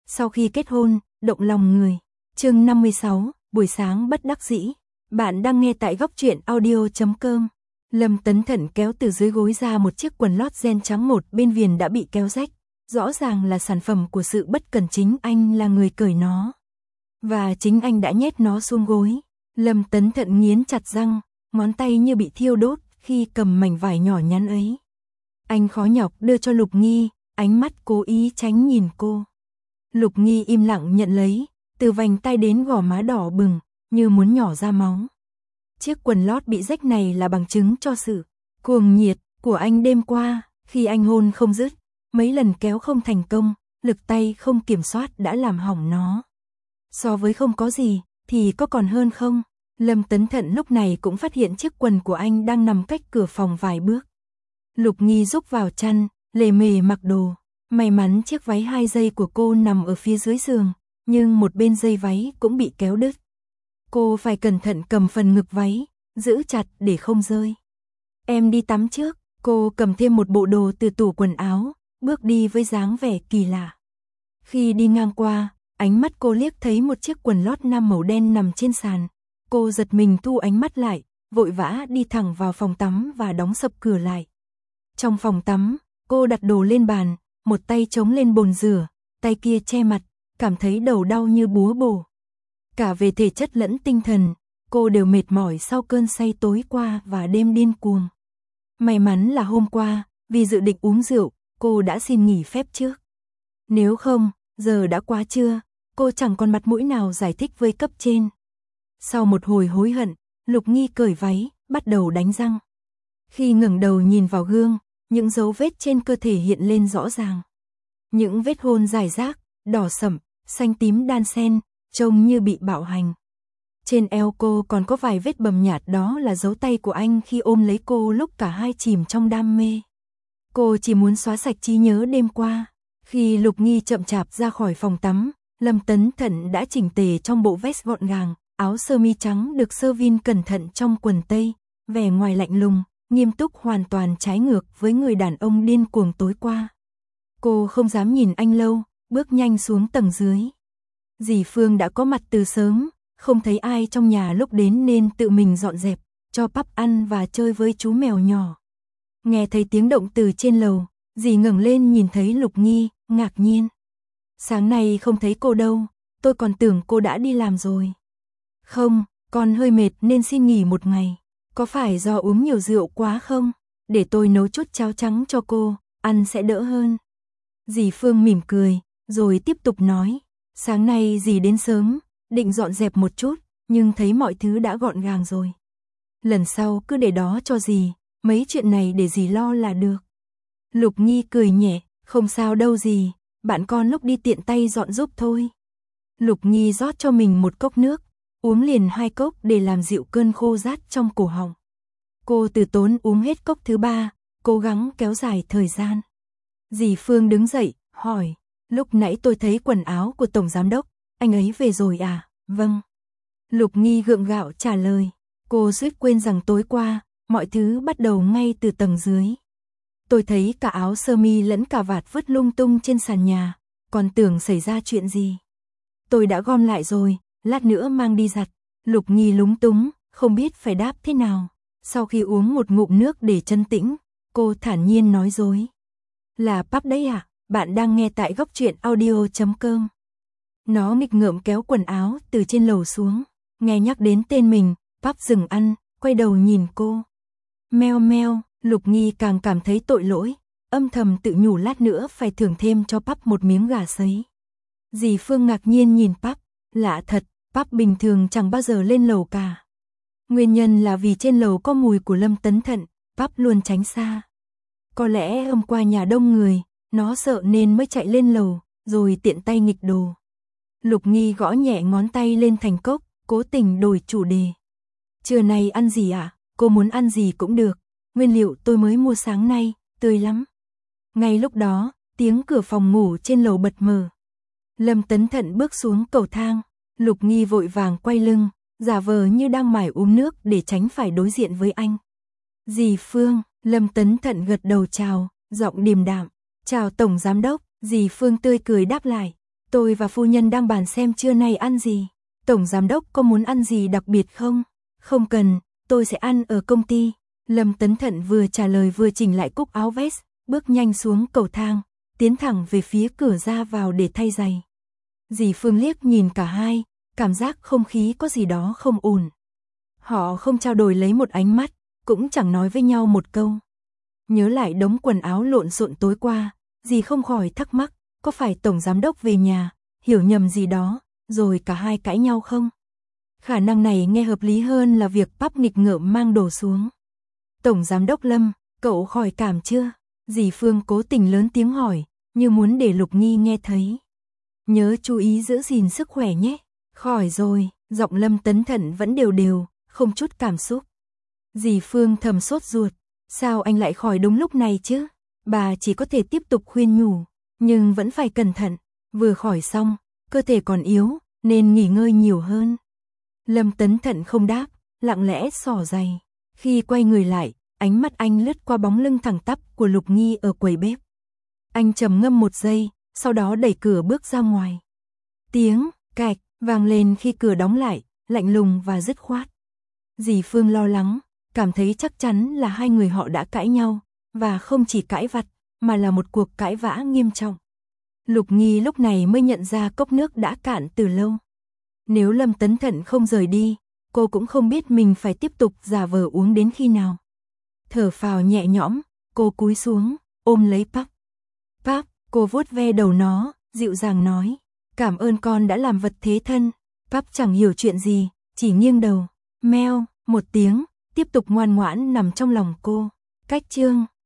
Sau khi kết hôn, động lòng người. Chương 56, buổi sáng bất đắc dĩ. Bạn đang nghe tại góc truyện audio.com. Lâm Tấn Thận kéo từ dưới gối ra một chiếc quần lót ren trắng, một bên viền đã bị kéo rách. Rõ ràng là sản phẩm của sự bất cẩn, chính anh là người cởi nó. Và chính anh đã nhét nó xuống gối. Lâm Tấn Thận nghiến chặt răng, ngón tay như bị thiêu đốt khi cầm mảnh vải nhỏ nhắn ấy. Anh khó nhọc đưa cho Lục Nghi, ánh mắt cố ý tránh nhìn cô. Lục Nghi im lặng nhận lấy, từ vành tay đến gò má đỏ bừng, như muốn nhỏ ra máu. Chiếc quần lót bị rách này là bằng chứng cho sự cuồng nhiệt của anh đêm qua, khi anh hôn không dứt, mấy lần kéo không thành công, lực tay không kiểm soát đã làm hỏng nó. So với không có gì, thì có còn hơn không? Lâm Tấn Thận lúc này cũng phát hiện chiếc quần của anh đang nằm cách cửa phòng vài bước. Lục Nghi rúc vào chăn, lề mề mặc đồ. May mắn chiếc váy 2 dây của cô nằm ở phía dưới giường, nhưng một bên dây váy cũng bị kéo đứt. Cô phải cẩn thận cầm phần ngực váy, giữ chặt để không rơi. Em đi tắm trước, cô cầm thêm một bộ đồ từ tủ quần áo, bước đi với dáng vẻ kỳ lạ. Khi đi ngang qua, ánh mắt cô liếc thấy một chiếc quần lót nam màu đen nằm trên sàn. Cô giật mình thu ánh mắt lại, vội vã đi thẳng vào phòng tắm và đóng sập cửa lại. Trong phòng tắm, cô đặt đồ lên bàn, một tay chống lên bồn rửa, tay kia che mặt, cảm thấy đầu đau như búa bổ. Cả về thể chất lẫn tinh thần, cô đều mệt mỏi sau cơn say tối qua và đêm điên cuồng. May mắn là hôm qua, vì dự định uống rượu, cô đã xin nghỉ phép trước. Nếu không, giờ đã quá trưa, cô chẳng còn mặt mũi nào giải thích với cấp trên. Sau một hồi hối hận, Lục Nghi cởi váy, bắt đầu đánh răng. Khi ngẩng đầu nhìn vào gương, những dấu vết trên cơ thể hiện lên rõ ràng. Những vết hôn rải rác, đỏ sẫm, xanh tím đan xen, trông như bị bạo hành. Trên eo cô còn có vài vết bầm nhạt, đó là dấu tay của anh khi ôm lấy cô lúc cả hai chìm trong đam mê. Cô chỉ muốn xóa sạch trí nhớ đêm qua. Khi Lục Nghi chậm chạp ra khỏi phòng tắm, Lâm Tấn Thận đã chỉnh tề trong bộ vest gọn gàng, áo sơ mi trắng được sơ vin cẩn thận trong quần tây, vẻ ngoài lạnh lùng, nghiêm túc, hoàn toàn trái ngược với người đàn ông điên cuồng tối qua. Cô không dám nhìn anh lâu, bước nhanh xuống tầng dưới. Dì Phương đã có mặt từ sớm, không thấy ai trong nhà lúc đến nên tự mình dọn dẹp, cho Pắp ăn và chơi với chú mèo nhỏ. Nghe thấy tiếng động từ trên lầu, dì ngẩng lên nhìn thấy Lục Nghi, ngạc nhiên. Sáng nay không thấy cô đâu, tôi còn tưởng cô đã đi làm rồi. Không, con hơi mệt nên xin nghỉ một ngày. Có phải do uống nhiều rượu quá không? Để tôi nấu chút cháo trắng cho cô, ăn sẽ đỡ hơn. Dì Phương mỉm cười, rồi tiếp tục nói. Sáng nay dì đến sớm, định dọn dẹp một chút, nhưng thấy mọi thứ đã gọn gàng rồi. Lần sau cứ để đó cho dì, mấy chuyện này để dì lo là được. Lục Nghi cười nhẹ, không sao đâu dì, bạn con lúc đi tiện tay dọn giúp thôi. Lục Nghi rót cho mình một cốc nước, uống liền 2 cốc để làm dịu cơn khô rát trong cổ họng. Cô từ tốn uống hết cốc thứ 3, cố gắng kéo dài thời gian. Dì Phương đứng dậy, hỏi, lúc nãy tôi thấy quần áo của Tổng Giám Đốc, anh ấy về rồi à? Vâng. Lục Nghi gượng gạo trả lời, cô suýt quên rằng tối qua, mọi thứ bắt đầu ngay từ tầng dưới. Tôi thấy cả áo sơ mi lẫn cà vạt vứt lung tung trên sàn nhà, còn tưởng xảy ra chuyện gì. Tôi đã gom lại rồi, lát nữa mang đi giặt. Lục Nghi lúng túng, không biết phải đáp thế nào. Sau khi uống một ngụm nước để trấn tĩnh, cô thản nhiên nói dối. Là Pắp đấy à? Bạn đang nghe tại góc truyện audio.com. Nó nghịch ngợm kéo quần áo từ trên lầu xuống. Nghe nhắc đến tên mình, Pắp dừng ăn, quay đầu nhìn cô. Meo meo, Lục Nghi càng cảm thấy tội lỗi, âm thầm tự nhủ lát nữa phải thưởng thêm cho Pắp một miếng gà sấy. Dì Phương ngạc nhiên nhìn Pắp, lạ thật, Pắp bình thường chẳng bao giờ lên lầu cả. Nguyên nhân là vì trên lầu có mùi của Lâm Tấn Thận, Pắp luôn tránh xa. Có lẽ hôm qua nhà đông người, nó sợ nên mới chạy lên lầu, rồi tiện tay nghịch đồ. Lục Nghi gõ nhẹ ngón tay lên thành cốc, cố tình đổi chủ đề. Trưa nay ăn gì ạ? Cô muốn ăn gì cũng được, nguyên liệu tôi mới mua sáng nay, tươi lắm. Ngay lúc đó, tiếng cửa phòng ngủ trên lầu bật mở. Lâm Tấn Thận bước xuống cầu thang, Lục Nghi vội vàng quay lưng, giả vờ như đang mải uống nước để tránh phải đối diện với anh. Dì Phương, Lâm Tấn Thận gật đầu chào, giọng điềm đạm. Chào Tổng Giám Đốc, dì Phương tươi cười đáp lại. Tôi và phu nhân đang bàn xem trưa nay ăn gì. Tổng giám đốc có muốn ăn gì đặc biệt không? Không cần, tôi sẽ ăn ở công ty. Lâm Tấn Thận vừa trả lời vừa chỉnh lại cúc áo vest, bước nhanh xuống cầu thang, tiến thẳng về phía cửa ra vào để thay giày. Dì Phương liếc nhìn cả hai, cảm giác không khí có gì đó không ổn. Họ không trao đổi lấy một ánh mắt, cũng chẳng nói với nhau một câu. Nhớ lại đống quần áo lộn xộn tối qua, dì không khỏi thắc mắc, có phải tổng giám đốc về nhà, hiểu nhầm gì đó, rồi cả hai cãi nhau không? Khả năng này nghe hợp lý hơn là việc Pắp nghịch ngợm mang đồ xuống. Tổng giám đốc Lâm, cậu khỏi cảm chưa? Dì Phương cố tình lớn tiếng hỏi, như muốn để Lục Nghi nghe thấy. Nhớ chú ý giữ gìn sức khỏe nhé. Khỏi rồi, giọng Lâm Tấn Thận vẫn đều đều, không chút cảm xúc. Dì Phương thầm sốt ruột, sao anh lại khỏi đúng lúc này chứ? Bà chỉ có thể tiếp tục khuyên nhủ, nhưng vẫn phải cẩn thận, vừa khỏi xong, cơ thể còn yếu, nên nghỉ ngơi nhiều hơn. Lâm Tấn Thận không đáp, lặng lẽ xỏ giày. Khi quay người lại, ánh mắt anh lướt qua bóng lưng thẳng tắp của Lục Nghi ở quầy bếp. Anh trầm ngâm một giây, sau đó đẩy cửa bước ra ngoài. Tiếng cạch vang lên khi cửa đóng lại, lạnh lùng và dứt khoát. Dì Phương lo lắng, cảm thấy chắc chắn là hai người họ đã cãi nhau, và không chỉ cãi vặt, mà là một cuộc cãi vã nghiêm trọng. Lục Nghi lúc này mới nhận ra cốc nước đã cạn từ lâu. Nếu Lâm Tấn Thận không rời đi, cô cũng không biết mình phải tiếp tục giả vờ uống đến khi nào. Thở phào nhẹ nhõm, cô cúi xuống, ôm lấy Pắp. Pắp, cô vuốt ve đầu nó, dịu dàng nói, cảm ơn con đã làm vật thế thân. Pắp chẳng hiểu chuyện gì, chỉ nghiêng đầu, meo, một tiếng, tiếp tục ngoan ngoãn nằm trong lòng cô. Cách chương